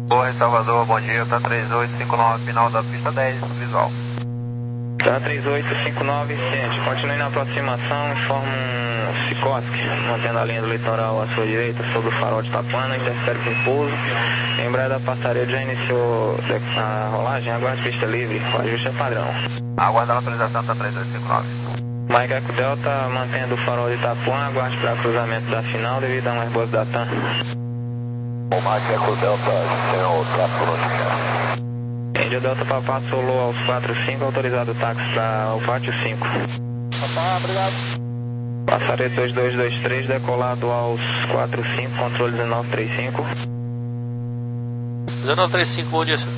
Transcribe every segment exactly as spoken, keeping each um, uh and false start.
Oi, Salvador, bom dia, tá três oito cinco nove, final da pista dez, visual. Tá três oito cinco nove, ciente. Continue na aproximação, informa um Sikorsky, mantendo a linha do litoral à sua direita, sobre o farol de Itapuana, interfere com pouso. Em breve a passaredo já iniciou a rolagem, aguarde pista livre, o ajuste é padrão. Aguarda a autorização, tá três oito cinco nove. Mike Eco Delta, mantendo o farol de Itapuã, aguarde para cruzamento da final devido a um esboço da TAM. O Mike Eco Delta, tem o tráfego notificado. Índia Delta Papá solou aos quatro cinco, autorizado o táxi para o pátio cinco. Papá, obrigado. Passaredo dois dois dois três, decolado aos quatro cinco, controle dezenove trinta e cinco. dezenove trinta e cinco, bom dia, senhor.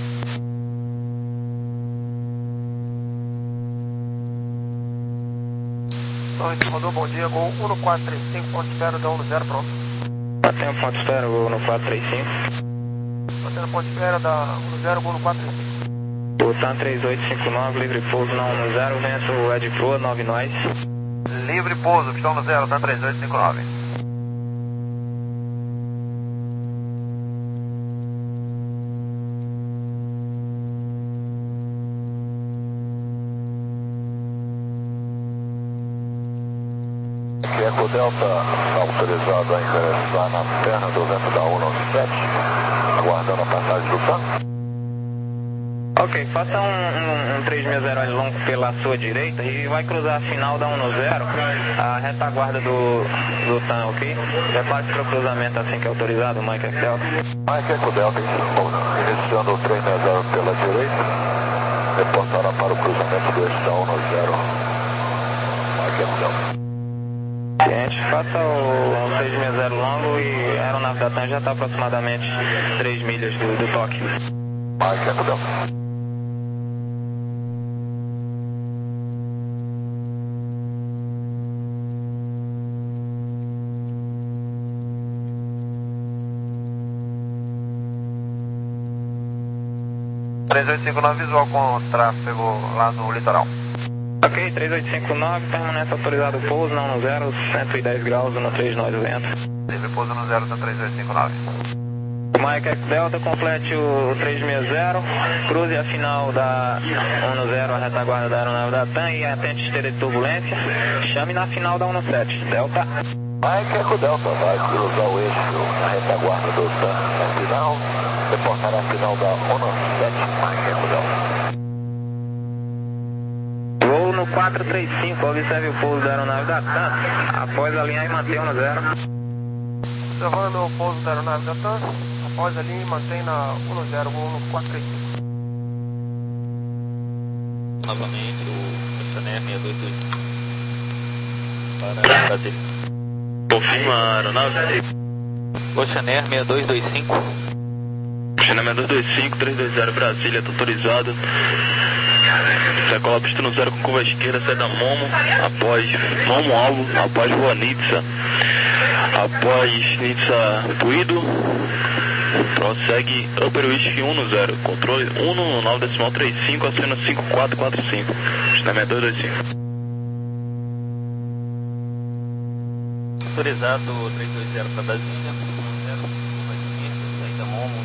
Salvador, bom dia, gol um quatro três cinco, ponto espera da um zero, pronto. Tem um ponto espera, gol no quatro três cinco. Mantendo ponto espera da um zero, gol no quatro três cinco. O TAM três oito cinco nove, livre pouso na um zero, vento Ed Proa, nove nós. Livre pouso, pistão no zero, tá três oito cinco nove. Eco Delta, autorizado a ingressar na perna do vento da cento e sete, aguardando a passagem do TAM. Ok, faça um, um, um três seis zero longo pela sua direita e vai cruzar a final da um zero, a retaguarda do, do TAM, ok? Já parte para o cruzamento assim que é autorizado, Mike Eco Delta. Mike Eco Delta, iniciando o três seis zero pela direita, reportará para o cruzamento do eixo da um zero, Mike Eco Delta. Gente, faça o três seis zero longo e a aeronave da TAM já está aproximadamente três milhas do, do toque. Mike Eco Delta. três oito cinco nove, visual com tráfego lá no litoral. Ok, três oito cinco nove, permanece autorizado o pouso na um zero, cento e dez graus no três nós o vento. Livre pouso no zero, tá três oito cinco nove. Mike Eco Delta, complete o três seis zero, cruze a final da um zero, a retaguarda da aeronave da TAM e atente esteira de turbulência. Chame na final da um sete, Delta. Mike Eco Delta vai cruzar o eixo na retaguarda do TAM na final, reportar a final da um sete, Mike Eco Delta. Voo no quatro três cinco, observe o pouso da aeronave da TAM, após alinhar e manter um zero. Observando o pouso da aeronave da TAM, após a linha, mantém na um zero, gol no quatro três cinco. Novamente o Chanel seis dois dois para Brasília. Confirma a aeronave. O Chanel seis dois dois cinco. Chanel seis dois dois cinco, três dois zero Brasília, está autorizado. Decola a pista no zero com curva esquerda, sai da Momo, após Momo alvo, após Rua Nitsa, após Nitsa Puído, prossegue Upper Whisky um no zero, controle um no nove decimal trinta e cinco, acena cinco quatro quatro cinco, Chanel seis dois dois cinco. Autorizado três dois zero para Brasília, um zero, curva esquerda, saída Momo,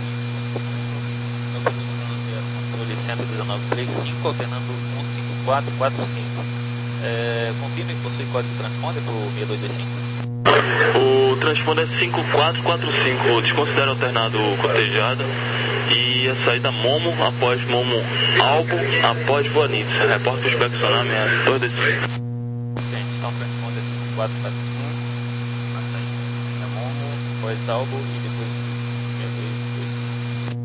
controle cento e dezenove trinta e cinco, alternando um cinco quatro quatro cinco. É, confirme que possui código transponder para o seis dois dois cinco. O transponder é cinco quatro quatro cinco, desconsidera alternado cotejado e a saída Momo após Momo Albo, após Bonitza. Repórter inspecionar seis dois dois cinco. Então, transponder cinco quatro quatro cinco, a saída Momo, após Albo e depois seis dois dois cinco.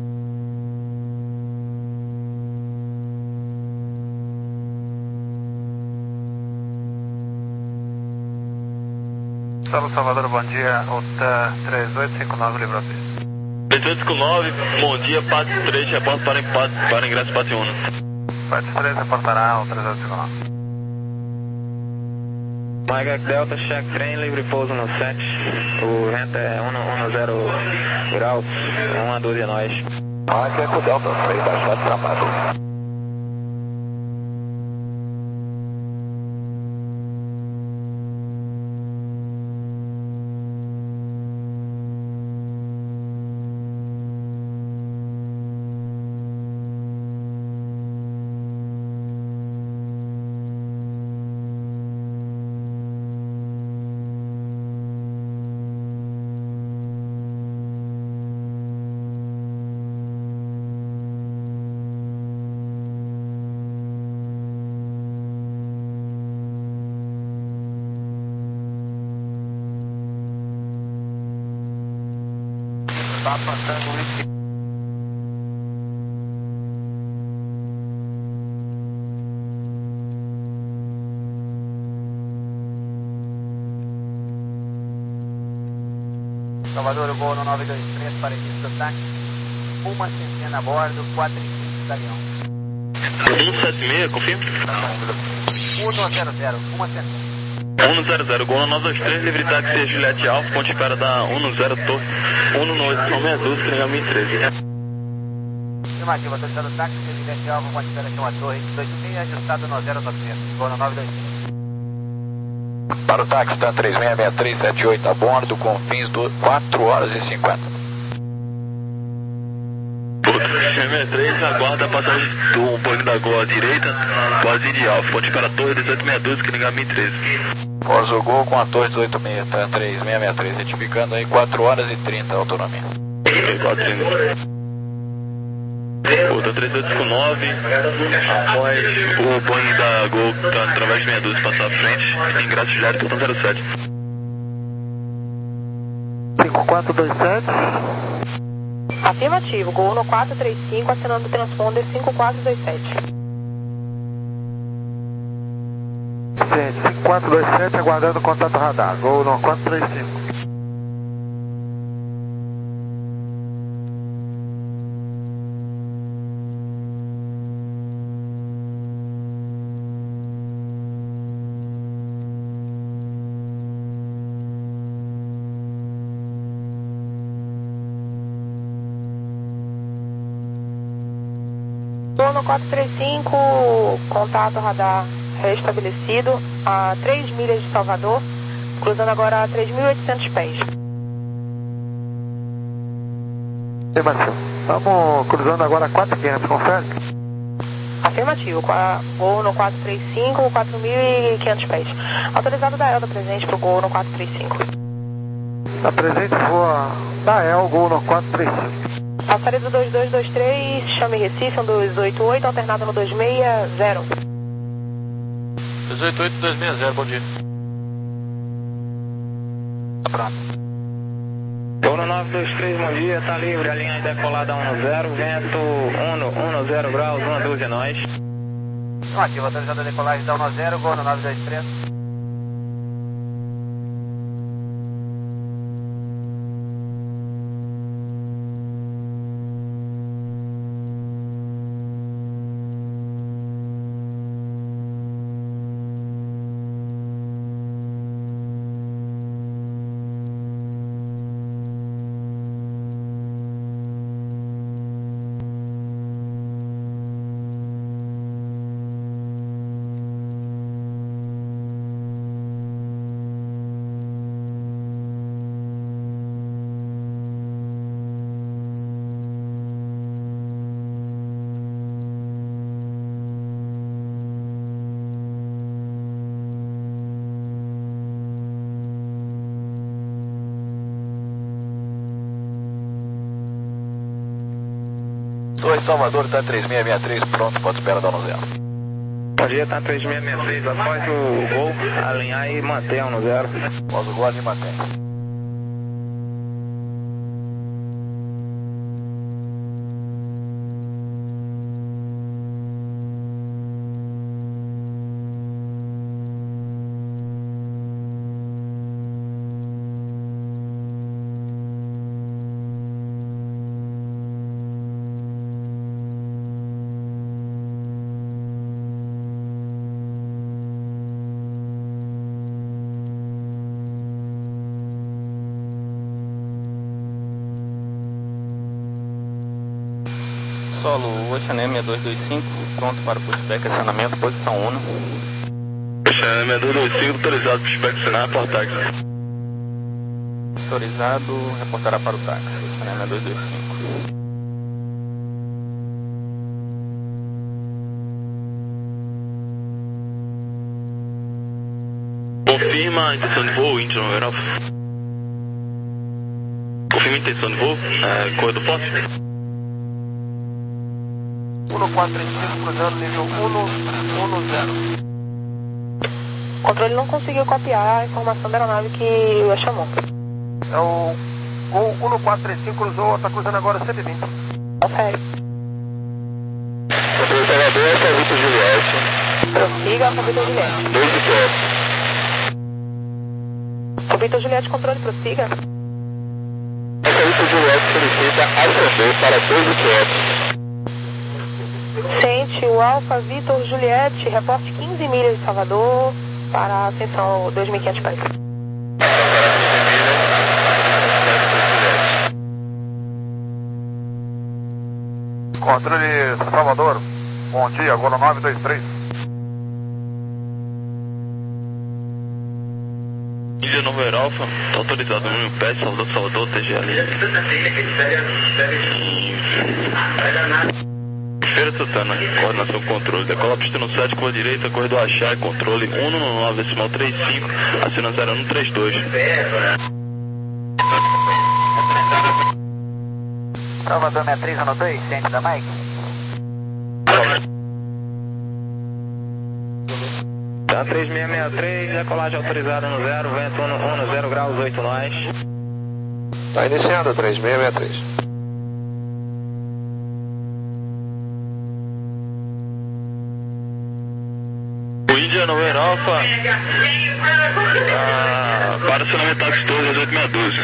Salvador, bom dia, o TAM três oito cinco nove, livre a pista. três oito cinco nove, bom dia, Pátio três, repórter para, empate, para ingresso Pátio um. Pátio três reportará o três oito cinco nove. Mike Eco Delta, check trem, livre pouso no sete, o vento é um zero graus, um a doze nós. Mike Eco Delta, três dois sete para baixo. Papa Tango Whisky. Salvador, Gol no nove dois três para início do táxi. Uma centena a bordo, quatro e cinco italiano. cento e setenta e seis, confirma? um zero zero, uma centena. um zero zero, Gol no nove dois três, livre táxi Juliette Alfa, ponte espera da um zero Torre, um oito seis dois, treinamento treze. Afirmativa, autorizado o táxi, Juliette Alfa, ponte espera de uma torre, dois seis, ajustado no zero nove zero, Gol no nove dois três. Para o táxi, TAM três seis seis três sete oito a bordo, com fins de quatro horas e cinquenta. três seis três, aguarda a passagem do banco da Gol à direita, base ideal, ponte para a torre dezoito sessenta e dois, treinamento treze. Pós o Gol com a torre dezoito sessenta e seis, TAM três seis seis três, retificando aí quatro horas e trinta a autonomia. quatro e trinta. Outra três oito cinco nove, após o banho da Gol tá através de meia dúzia passar à frente, ingresso direto portão zero sete. cinco quatro dois sete. Afirmativo, Gol no quatro três cinco, assinando o transponder cinco quatro dois sete. Gente, cinco quatro dois sete, aguardando o contato radar. Gol no quatro três cinco. Gol no quatro três cinco, contato radar restabelecido a três milhas de Salvador, cruzando agora a três mil e oitocentos pés. Afirmativo. Estamos cruzando agora a quatro mil e quinhentos, confere? Afirmativo, Gol no quatro três cinco, quatro mil e quinhentos pés. Autorizado da Elda presente para o Gol no quatro três cinco. Está presente, voa da El, Gol no quatro três cinco. Passaria do dois dois dois três, chame Recife, um dois oito oito, alternado no dois seis zero. dois oito oito dois seis zero, bom dia. Pronto. Gol no nove dois três, bom dia, tá livre, a linha decolada um zero, vento um zero graus, uma dúzia nós. Afirmativo, autorizado a decolagem da um zero, Gol no nove dois três. Torre Salvador, TAM três seis seis três, pronto, pode espera da um zero. Bom dia, tá três seis seis três, após o Gol, alinhar e manter um zero. Pós o Gol, ali mantém. Solo Oceané seis dois dois cinco, pronto para o pushback, acionamento, posição um. Oceané seis dois dois cinco, autorizado pushback, acionar, portáxi. Autorizado, reportará para o táxi, Oceané seis dois dois cinco. Confirma a intenção de voo, índio numeral. Confirma a intenção de voo, é, correio do poste. um quatro três cinco, cruzando nível um zero. O controle não conseguiu copiar a informação da aeronave que o chamou. É o Gol um quatro três cinco cruzou, está cruzando agora cento e vinte. Confere. Controle Salvador, Alfa Vitor Juliette. Prossiga, Alfa Vitor Juliette. dois inquietos. Alfa Vitor Juliette, controle, prossiga. Alfa Vitor Juliette solicita ascender para dois inquietos. Sente o Alfa Vitor Juliette, reporte quinze milhas de Salvador para a ascensão dois mil e quinhentos pés. Controle Salvador, bom dia, Golo nove dois três. Índia Nova Alfa, está autorizado no mil pés, Salvador, Salvador, T G L. Feira Santana, coordenação controle, decola pista no sete, curva direita, corredor achar, controle um nove decimal trinta e cinco, acena zero um três dois. Salvador sessenta e três um dois, centro da Mike. Tá três seis seis três, decolagem autorizada no zero, vento um zero graus, oito nós. Está iniciando três seis seis três. O Índia Nova Alfa, ah, para acionamento táxi dois, oito meia dúzia.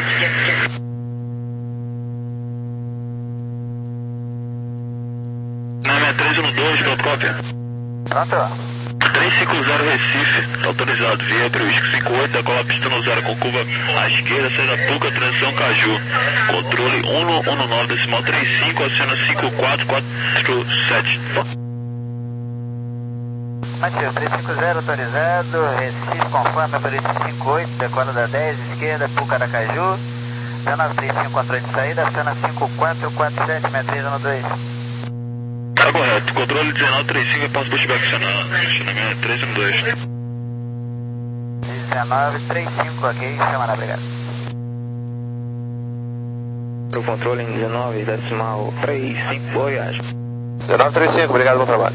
sessenta e três um dois, pronto, cópia. Pronto. trezentos e cinquenta Recife, autorizado, via Brusque cinquenta e oito, decola pista no zero com curva à esquerda, saída Puca, transição Caju. Controle um nove decimal trinta e cinco, acena cinco quatro quatro sete. Mateus, trezentos e cinquenta autorizado, Recife conforme por cinquenta e oito, decola da dez, esquerda, Puca da Caju. Cena trinta e cinco, controle de saída, cena cinco quatro quatro sete, sessenta e três um dois. Tá correto, controle dezenove trinta e cinco, eu passo pushback acionar, acionamento três um dois. dezenove trinta e cinco, ok, chamada, obrigado. Pro controle em dezenove decimal trinta e cinco, boa viagem. dezenove trinta e cinco, obrigado, bom trabalho.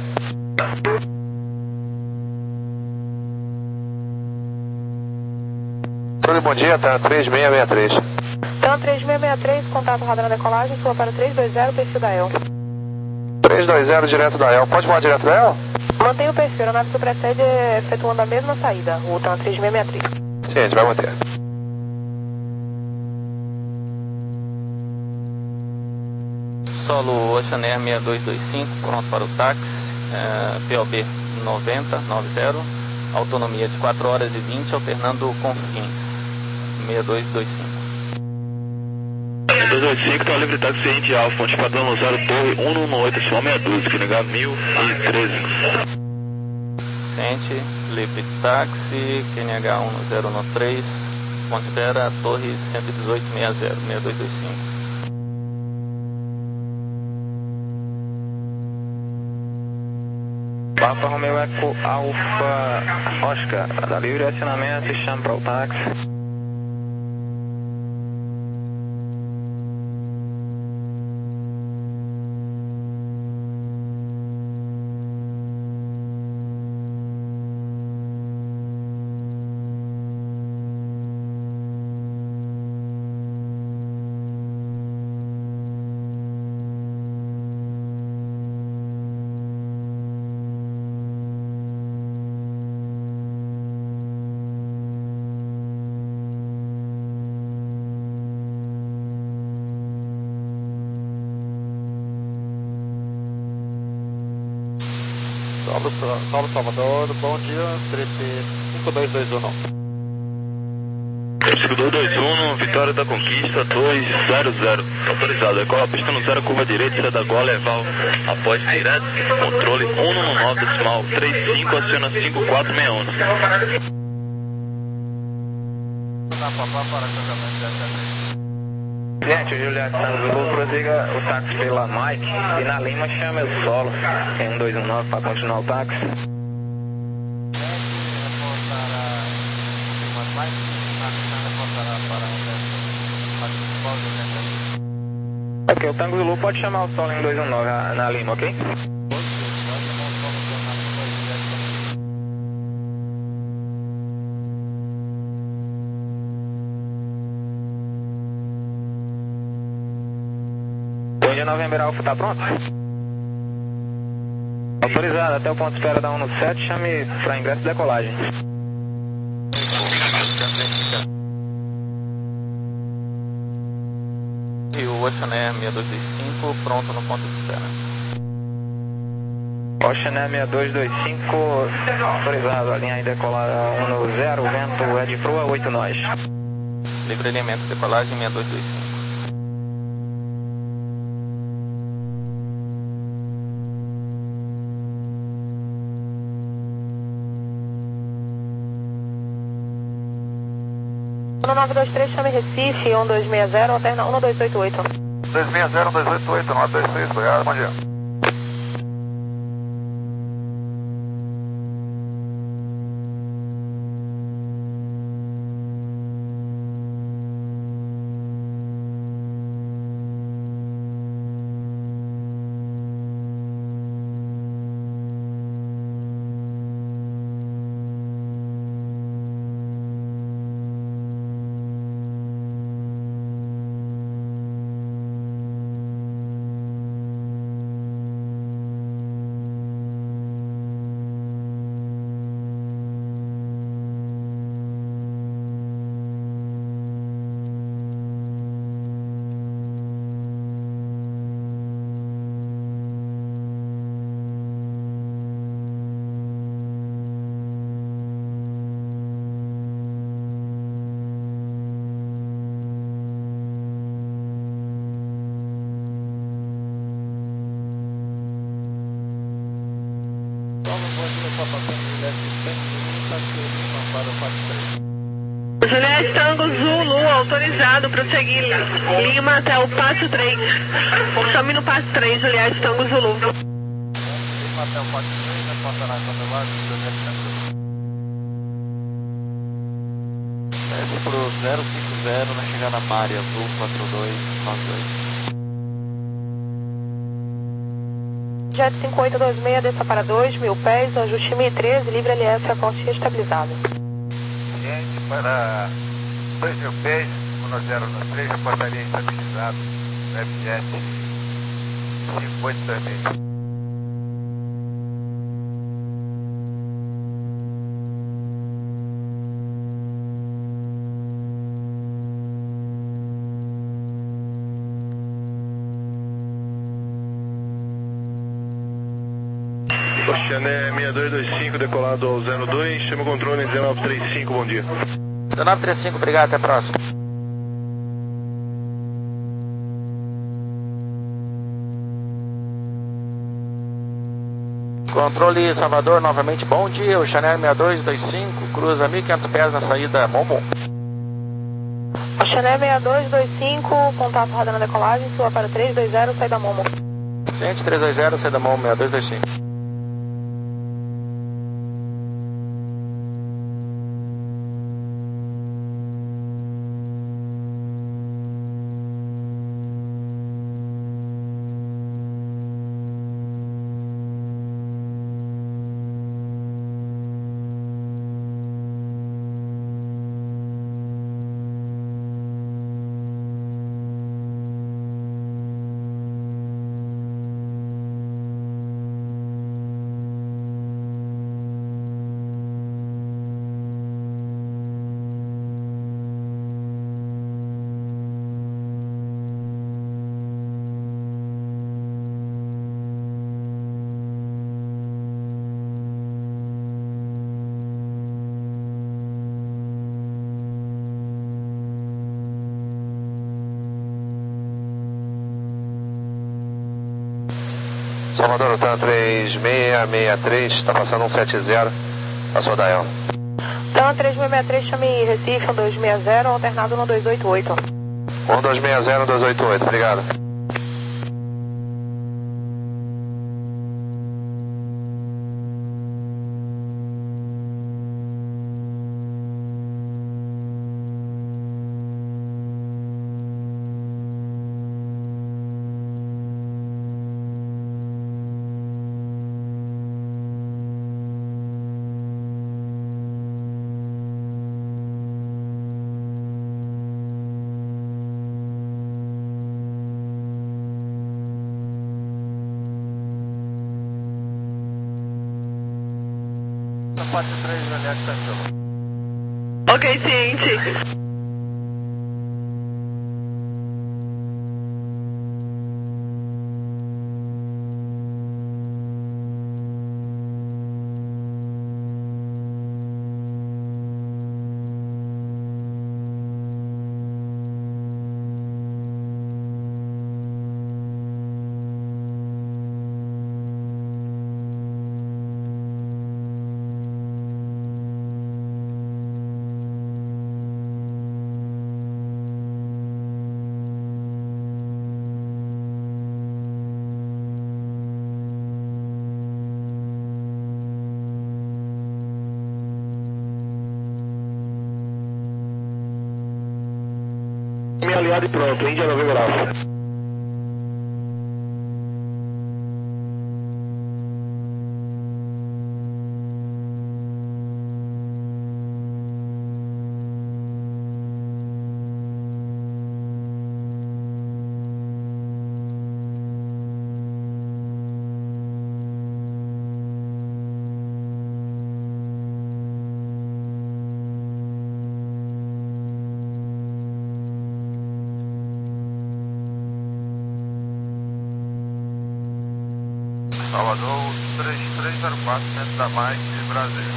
Controle, bom dia, tá três seis seis três. Então, três seis seis três, contato radar na decolagem, sua para três dois zero, perfil da E L. três dois zero, direto da E L. Pode voar direto da E L? Mantenha o perfil, a nave que precede efetuando a mesma saída, o TAM três seis seis três. Sim, a gente vai manter. Solo Oceanair seis dois dois cinco, pronto para o táxi, é, P O B noventa, noventa, autonomia de quatro horas e vinte, alternando com Confins, seis dois dois cinco. seis dois dois cinco, tá livre táxi Índia Alfa, ponte padrão no zero, torre um um oito, decimal meia dúzia, que negar mil e treze. Sente, livre táxi, Q N H um zero um três, ponte Vera, torre cento e dezoito sessenta, seis dois dois cinco. Papa Romeo Eco Alfa Oscar, da livre acionamento e chama para o táxi. Saulo, Saulo Salvador, bom dia, três cinco dois dois um. cinco dois dois um, Vitória da Conquista, dois zero zero, autorizado, decola a pista no zero, curva direita, saída da Gola, levar após direto, controle um nove decimal trinta e cinco, acena cinco quatro seis um. Gente, o Juliette Zulu prossiga o táxi pela Mike e na Lima chama o solo. Tem um dois um nove para continuar o táxi. Ok, o Tango Zulu pode chamar o solo em dois um nove na Lima, ok? dia, November Alpha, tá pronto? Autorizado, até o ponto de espera da um no sete, chame para ingresso e decolagem. E o Ocean Air seis dois dois cinco, pronto no ponto de espera. Ocean Air seis dois dois cinco, autorizado, a linha aí decolar um no zero, vento é de proa, oito nós. Livre elemento, decolagem seis dois dois cinco. um nove dois três, chame Recife, um dois seis zero, alterna um dois oito oito. dois seis zero, dois oito oito, nove dois seis, obrigado, bom dia. Juliette Tango Zulu, autorizado, prosseguir Lima até o passo três. Chame no passo três, Juliette Tango Zulu. Lima até o passo três, reportará quando lá, Juliette Tango. Desce pro zero cinco zero na chegada Mari, azul quatro dois nove dois. Jet cinco oito dois seis, desça para dois mil pés, ajuste mil e treze, livre L S, aconte estabilizado. Gente, para dois mil pés, um zero três, reportaria estabilizado, Webjet cinco oito dois seis. Oceané seis dois dois cinco, decolado ao zero dois, chama o controle dezenove trinta e cinco, bom dia. dezenove trinta e cinco, obrigado, até a próxima. Controle Salvador, novamente, bom dia, o Chanel seis dois dois cinco, cruza mil e quinhentos pés na saída Momo. O Chanel seis dois dois cinco, contato rodando a decolagem, sua para três dois zero, saída Momo. Ciente três dois zero, saída Momo seis dois dois cinco. Salvador, tá três seis seis três, está passando um sete zero, passou da El. Então, três seis seis três, chame Recife, um dois seis zero, alternado um dois oito oito. um dois seis zero, um dois oito oito, obrigado. passe três, Juliette Cachorro. Ok, ciente. Minha aliada e pronto, Índia November Alpha. Salvador três três zero quatro, centro da Mike, Brasília.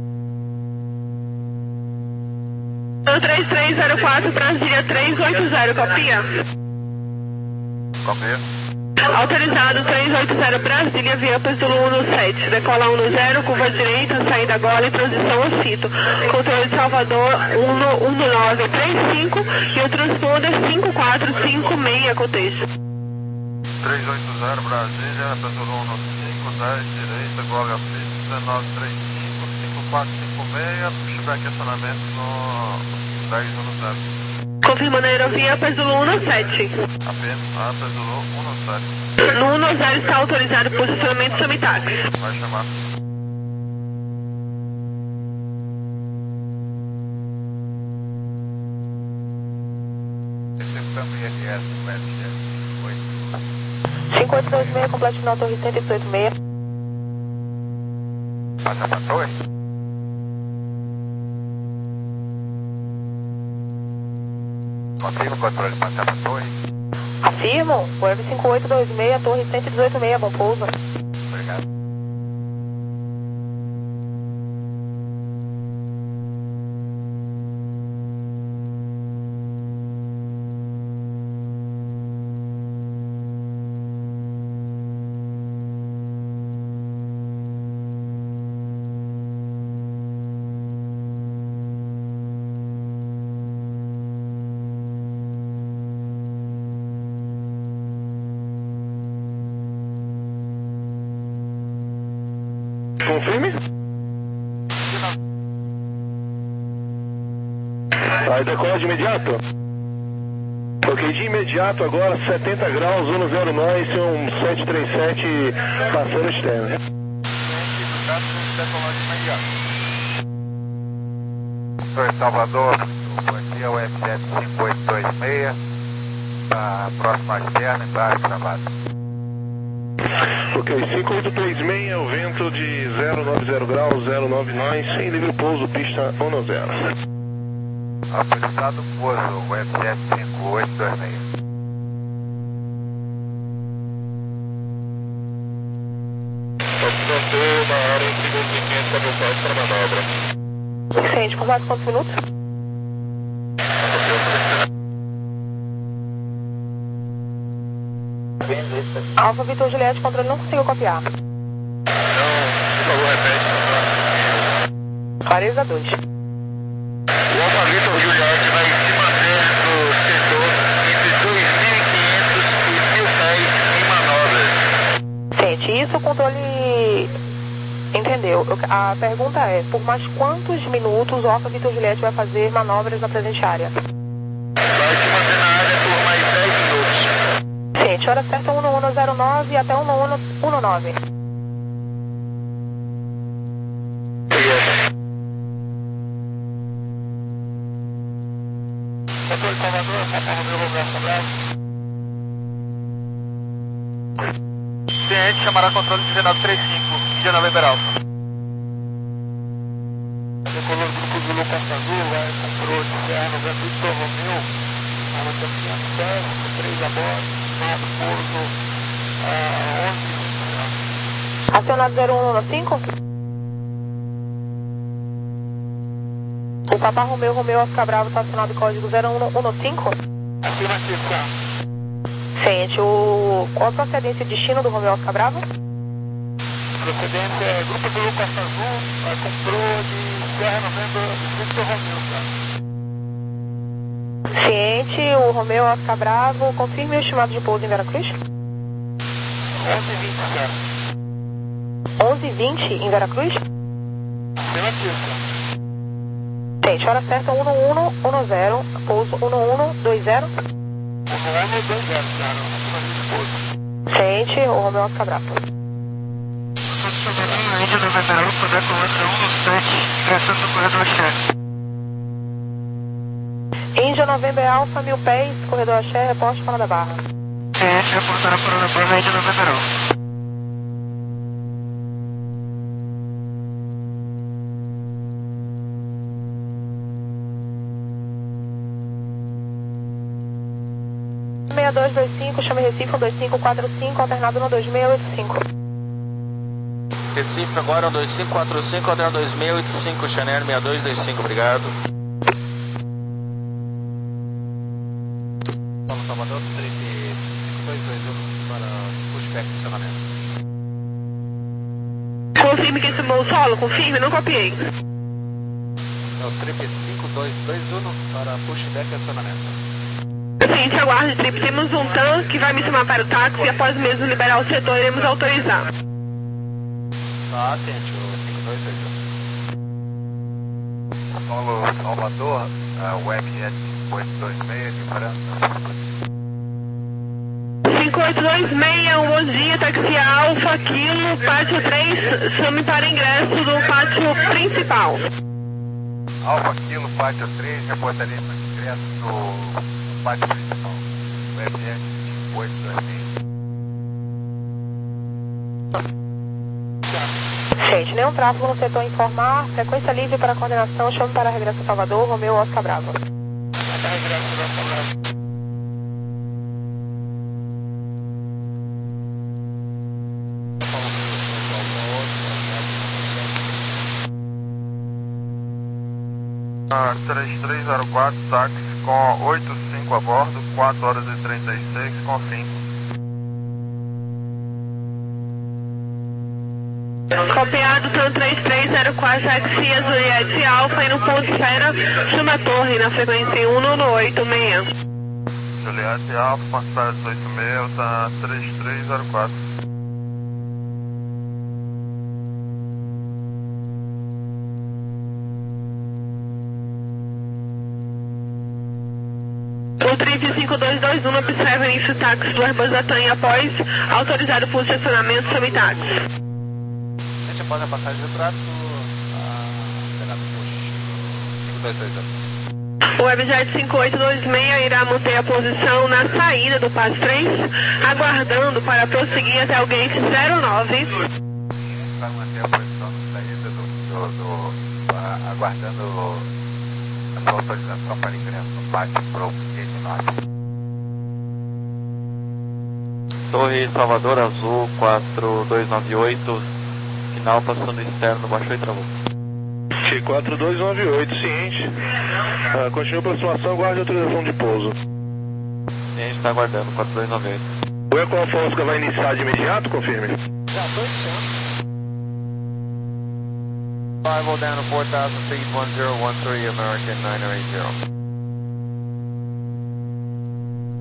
três três zero quatro, Brasília três oito zero, copia? Copia. Autorizado três oito zero, Brasília, via Pêndulo um um sete, decola um zero, curva direita, saída agora e transição ao Cito. Controle de Salvador um nove três cinco e o transponder cinco quatro cinco seis, contexto. três oito zero, Brasília, Pêndulo um cinco, dez, direita, Gole Fix, nove três cinco, cinco quatro cinco seis, pushback acionamento no dez um zero. Confirmando a aerovia, Pêndulo um sete. Apenas, ah, Pêndulo um sete. No um zero está autorizado posicionamento Semitax. Vai chamar. Recepção I R S, cinco oito dois seis, complete final torre cento e dezoito seis. Passa pra torre. Confirma o controle de passar pra torre. Afirmo, Web cinco oito dois seis, torre cento e dezoito seis, bom pouso. Obrigado. Confirme. Aí decola de imediato. Ok, de imediato agora, setenta graus, um zero nove, um sete três sete, passando externo. Oi, Salvador, aqui é o M sete cinco oito dois seis, a próxima externa, embaixo, travado. Ok, cinco oito dois seis, o vento de zero nove zero graus, zero nove nove, sem livre pouso, pista um zero. Autorizado pouso, o M sete cinco oito dois seis. Pronto, uma hora e segundos e quinhentos para voltar para a manobra. Ciente, por mais quantos minutos? Alfa Vitor Juliette, controle não conseguiu copiar. Não, por favor, repete. Clareza dois. O Alfa Vitor Juliette vai se manter no setor entre dois mil e quinhentos e mil pés em manobras. Ciente, isso o controle entendeu. A pergunta é, por mais quantos minutos o Alfa Vitor Juliette vai fazer manobras na presente área? Vai se manter na área por mais dez minutos. Ciente, hora certa um um zero nove até um um um nove. Controle Salvador, Romeu Roberto Bravo. Ciente, chamará controle dezenove trinta e cinco, Índia November Alpha. dez, três a bordo, nosso pouso onze. Acionado zero um um cinco. O Papa Romeu, Romeu Oscar Bravo, está acionado código zero um um cinco. Afirmativo, tá. Ciente, o... qual a procedência e destino do Romeu Oscar Bravo? Procedência é Grupo Blue Costa Azul, comprou de Serra Novembro, Victor Romeu, tá. Ciente, o Romeu Oscar Bravo, confirme o estimado de pouso em Veracruz. onze e vinte, tá. onze e vinte em Veracruz? Afirmativo, tá. Ciente, hora certa um um um zero, pouso um um dois zero. um um dois zero, claro, afirmativo, pouso. Ciente, o Romeu Oscar Bravo. Índia Novembro Alfa, Deco Oscar um um sete, direção do corredor chefe. Índia Novembro Alfa, mil pés, corredor Axé, reporte para da Barra. Ciente, reportar a Parada Barra, Índia Novembro Alfa. seis dois dois cinco, chame Recife um dois cinco quatro cinco, alternado no dois seis oito cinco. Recife agora um dois cinco quatro cinco, alternado dois seis oito cinco, Chanel seis dois dois cinco, obrigado. Paulo Salvador, trip cinco dois dois um para pushback acionamento. Confirme que esse voo solo, confirme, não copiei. É o trip cinco dois dois um para pushback acionamento. Seguinte, aguarde, trip. Temos um T A M que vai me chamar para o táxi e após mesmo liberar o setor, iremos autorizar. Tá, ciente, o cinco dois dois um. Paulo Salvador, uh, Webjet oito dois seis de França. cinco oito dois seis, um bom dia, táxi Alfa, Kilo, pátio três, chame para ingresso do pátio principal. Alfa Kilo, pátio três, reportaria para ingresso do pátio principal. Webjet oito dois seis. Gente, nenhum tráfego no setor informar, frequência livre para coordenação, chame para regresso a Salvador, Romeu Oscar Bravo. Para regresso a Salvador. Ah, três três zero quatro, táxi com oito cinco a bordo, quatro horas e trinta e seis, confirme. Copiado, T A M três três zero quatro, táxi Juliette Alfa, e no ponto esfera, chama a torre na frequência um um oito seis. Juliette Alfa, ponto esfera dezoito seis, tá três três zero quatro. O trip cinco dois dois um observa início táxi do Airbus da T A M após autorizado por estacionamento sob táxi. Gente, após a passagem do trato, será push cinco dois dois um. O Webjet cinco oito dois seis irá manter a posição na saída do P A S três, aguardando para prosseguir até o gate zero nove. Vai manter a posição na saída do, do, do uh, aguardando a sua autorização para ingresso no pátio pro gate nove. Torre Salvador Azul quatro dois nove oito, final passando externo, baixou e travou. T quatro dois nove oito, ciente. Uh, continua a aproximação, aguarde autorização de pouso. A gente está aguardando, quatro dois nove oito. O Eco Alfa Oscar vai iniciar de imediato, confirme. Já, dois cento. Arrival down to four thousand feet, one zero one three, American nine eight zero.